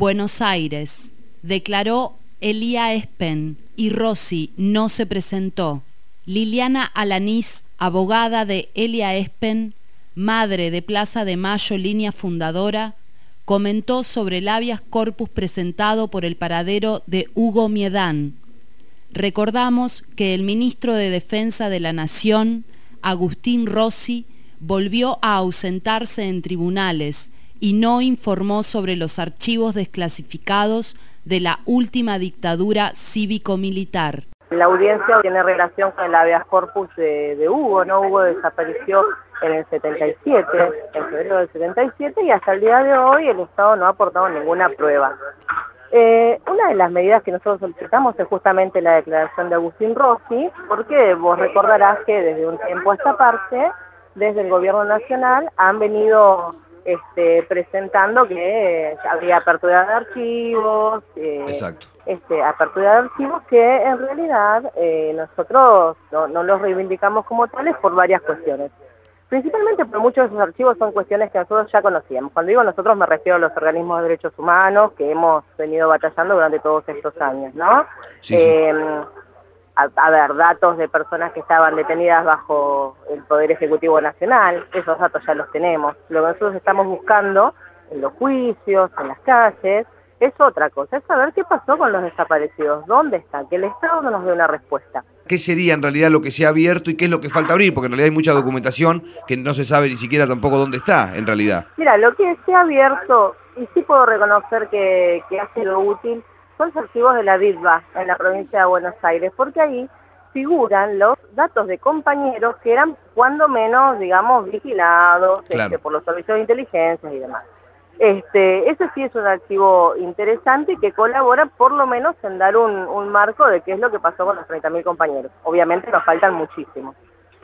Buenos Aires. Declaró Elia Espen y Rossi no se presentó. Liliana Alanís, abogada de Elia Espen, madre de Plaza de Mayo, línea fundadora, comentó sobre el habeas corpus presentado por el paradero de Hugo Miedán. Recordamos que el ministro de Defensa de la Nación, Agustín Rossi, volvió a ausentarse en tribunales y no informó sobre los archivos desclasificados de la última dictadura cívico-militar. La audiencia tiene relación con el habeas corpus de Hugo, ¿no? Hugo desapareció en el 77, en febrero del 77, y hasta el día de hoy el Estado no ha aportado ninguna prueba. Una de las medidas que nosotros solicitamos es justamente la declaración de Agustín Rossi, porque vos recordarás que desde un tiempo a esta parte, desde el Gobierno Nacional, han venido presentando que habría apertura de archivos, apertura de archivos que en realidad nosotros no los reivindicamos como tales por varias cuestiones. Principalmente porque muchos de esos archivos son cuestiones que nosotros ya conocíamos. Cuando digo nosotros me refiero a los organismos de derechos humanos que hemos venido batallando durante todos estos años, ¿no? Sí. A ver, datos de personas que estaban detenidas bajo el Poder Ejecutivo Nacional, esos datos ya los tenemos. Lo que nosotros estamos buscando en los juicios, en las calles, es otra cosa, es saber qué pasó con los desaparecidos, dónde están, que el Estado no nos dé una respuesta. ¿Qué sería en realidad lo que se ha abierto y qué es lo que falta abrir? Porque en realidad hay mucha documentación que no se sabe ni siquiera tampoco dónde está, en realidad. Mira, lo que se ha abierto, y sí puedo reconocer que ha sido útil, son los archivos de la DITBA en la provincia de Buenos Aires, porque ahí figuran los datos de compañeros que eran cuando menos, digamos, vigilados claro. Por los servicios de inteligencia y demás. Ese sí es un archivo interesante que colabora por lo menos en dar un marco de qué es lo que pasó con los 30.000 compañeros. Obviamente nos faltan muchísimos.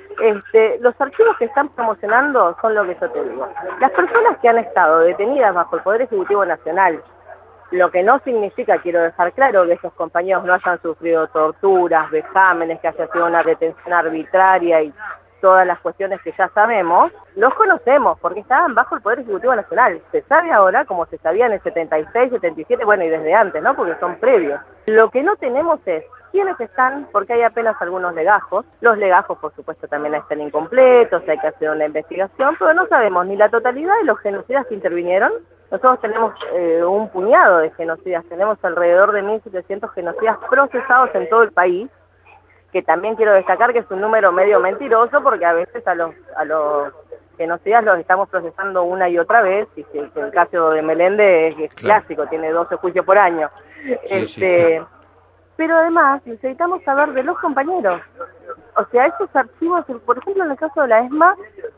Los archivos que están promocionando son lo que yo te digo. Las personas que han estado detenidas bajo el Poder Ejecutivo Nacional, lo que no significa, quiero dejar claro, que esos compañeros no hayan sufrido torturas, vejámenes, que haya sido una detención arbitraria y todas las cuestiones que ya sabemos, los conocemos porque estaban bajo el Poder Ejecutivo Nacional. Se sabe ahora, como se sabía en el 76, 77, bueno, y desde antes, ¿no? Porque son previos. Lo que no tenemos es quiénes están, porque hay apenas algunos legajos. Los legajos, por supuesto, también están incompletos, hay que hacer una investigación, pero no sabemos ni la totalidad de los genocidas que intervinieron. Nosotros tenemos un puñado de genocidas, tenemos alrededor de 1.700 genocidas procesados en todo el país, que también quiero destacar que es un número medio mentiroso, porque a veces a los genocidas los estamos procesando una y otra vez, y que el caso de Meléndez es claro. Clásico, tiene 12 juicios por año. Sí. Pero además necesitamos saber de los compañeros. O sea, esos archivos, por ejemplo en el caso de la ESMA,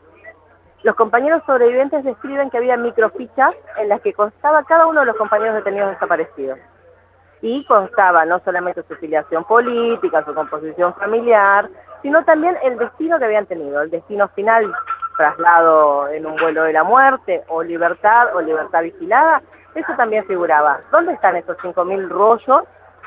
los compañeros sobrevivientes describen que había microfichas en las que constaba cada uno de los compañeros detenidos desaparecidos. Y constaba no solamente su filiación política, su composición familiar, sino también el destino que habían tenido, el destino final, traslado en un vuelo de la muerte, o libertad vigilada, eso también figuraba. ¿Dónde están esos 5.000 rollos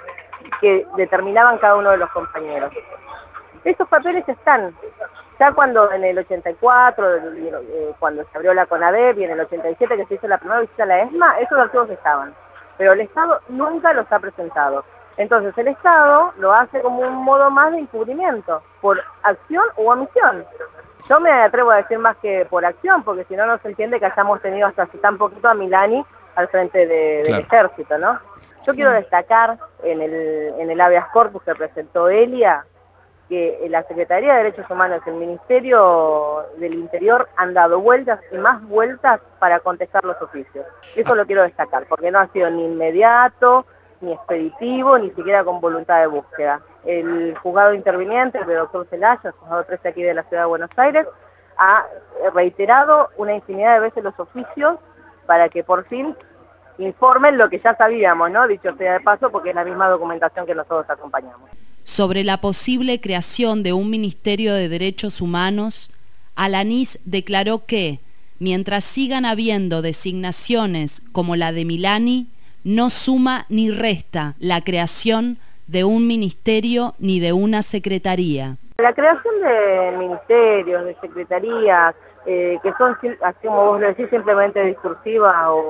que determinaban cada uno de los compañeros? Esos papeles están. Ya cuando en el 84, cuando se abrió la CONADEP, y en el 87 que se hizo la primera visita a la ESMA, esos archivos estaban. Pero el Estado nunca los ha presentado. Entonces el Estado lo hace como un modo más de encubrimiento, por acción u omisión. Yo me atrevo a decir más que por acción, porque si no, no se entiende que hayamos tenido hasta hace tan poquito a Milani al frente del ejército, ¿no? Yo quiero destacar en el habeas corpus que presentó Elia, que la Secretaría de Derechos Humanos y el Ministerio del Interior han dado vueltas y más vueltas para contestar los oficios. Eso lo quiero destacar, porque no ha sido ni inmediato, ni expeditivo, ni siquiera con voluntad de búsqueda. El juzgado interviniente, el doctor Celaya, el juzgado 13 aquí de la Ciudad de Buenos Aires, ha reiterado una infinidad de veces los oficios para que por fin informen lo que ya sabíamos, ¿no? Dicho sea de paso, porque es la misma documentación que nosotros acompañamos. Sobre la posible creación de un Ministerio de Derechos Humanos, Alanís declaró que, mientras sigan habiendo designaciones como la de Milani, no suma ni resta la creación de un ministerio ni de una secretaría. La creación de ministerios, de secretarías, que son, así como vos lo decís, simplemente discursivas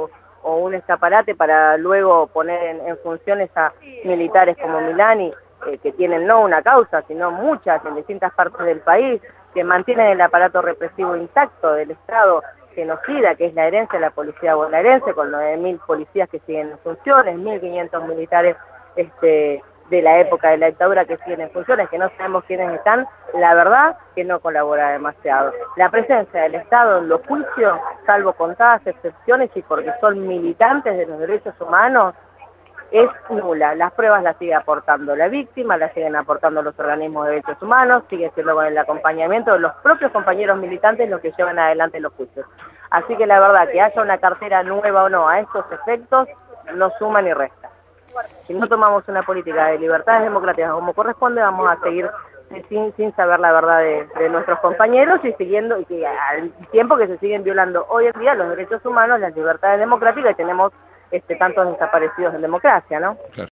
o un escaparate para luego poner en funciones a militares como Milani, que tienen no una causa, sino muchas en distintas partes del país, que mantienen el aparato represivo intacto del Estado genocida, que es la herencia de la policía bonaerense, con 9.000 policías que siguen en funciones, 1.500 militares de la época de la dictadura que siguen en funciones, que no sabemos quiénes están, la verdad que no colabora demasiado. La presencia del Estado en los juicios, salvo contadas excepciones y porque son militantes de los derechos humanos, es nula. Las pruebas las sigue aportando la víctima, las siguen aportando los organismos de derechos humanos, sigue siendo con el acompañamiento de los propios compañeros militantes los que llevan adelante los juicios. Así que la verdad, que haya una cartera nueva o no a estos efectos, no suma ni resta. Si no tomamos una política de libertades democráticas como corresponde, vamos a seguir sin saber la verdad de nuestros compañeros y siguiendo, y que al tiempo que se siguen violando hoy en día los derechos humanos, las libertades democráticas, y tenemos tantos desaparecidos en democracia, ¿no? Claro.